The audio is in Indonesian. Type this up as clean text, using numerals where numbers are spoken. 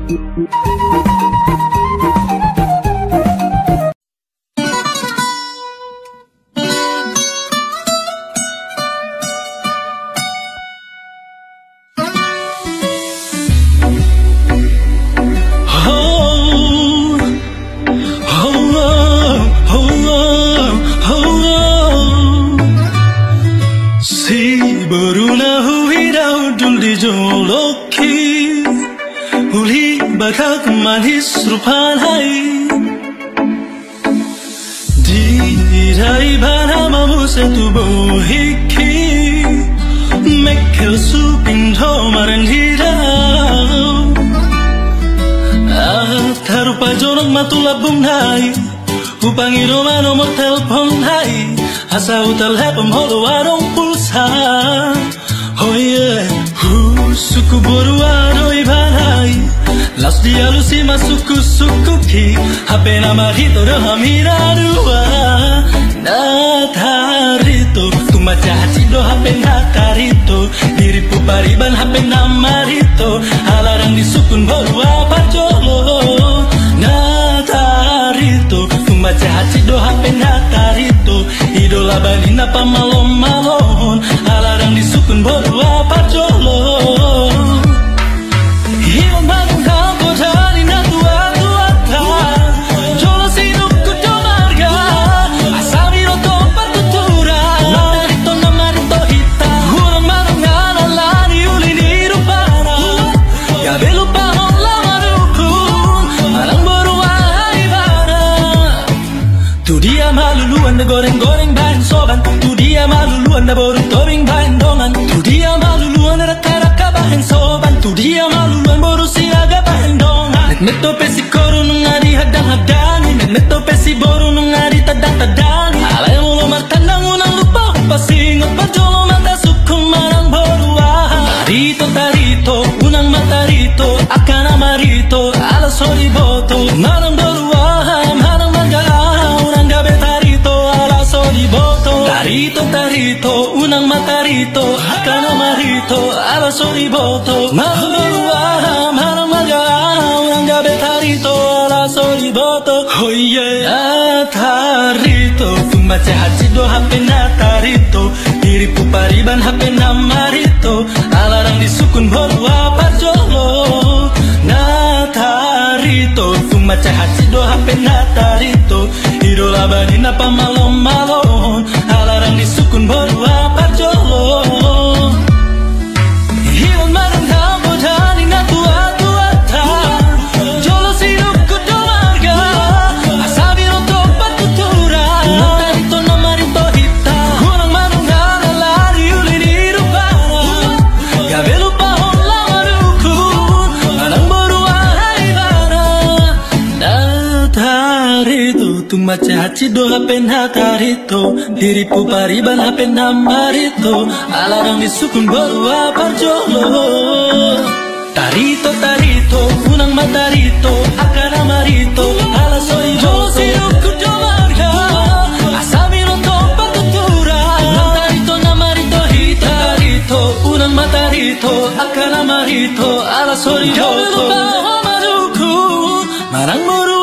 Bakal manis rupa hai Dirai bana mamu setu bohiki Mekel supin thomaran hirau Tarupa jorok matula bung hai Upangi roma nomor telpon hai Asa utal hepam holo warung pulsa Oh yeah Suku boru aroi banai Las dia lusi masuku suku ki Hape nama rito doha mirarua Natarito Tumaca hati do hape natarito Diripu pariban hape nama rito Halarang disukun boru apa jolo Natarito Tumaca hati do hape natarito Idola balina pamalom malon Halarang disukun boru apa jolo Goreng-goreng bahan soban Tu dia maluluan da boru tobing bahan dongan Tu dia maluluan da raka-raka bahan soban Tu dia maluluan boru siaga bahan dongan Met-meto pesi koru nungari hadang-hadangi Met-meto pesi boru nungari tadang-tadangi Alay mulo martandang unang lupa pasingot Bajolo mata sukung marang boru Tarito tarito unang matarito Akana marito ala sori boto Marang boru marang magala unang gabe Tarito, tarito, unang matarito Akana marito, ala sori boto Mahuruah, marang magaang Unang gabi tarito, ala sori boto Oh yeah, tarito Tumaca hati do hape natarito Diripu pariban hape namarito Alarang disukun boru apa jolo Natarito Tumaca hati do hape natarito Idola badina pamalom-malon Alarang disukun boru apa jolo Hilang marang hambo jani na tua-tua ta Jolo sinuku do marga Asabi no topa tutura Natarito na marito hita Hunang marang hana lari uli di rupana Gabe lupa hon lamaruku Marang boru ahai bana Natarito Tumaca hati do hape natarito Diripu pariban hape namarito Alarang disukun boru apa jolo Tarito tarito unang matarito Akana marito ala soi jolo sinuku do marga Asami no topa tutura Natarito namarito hita Tarito unang matarito Akana marito ala soi jolo Marang boru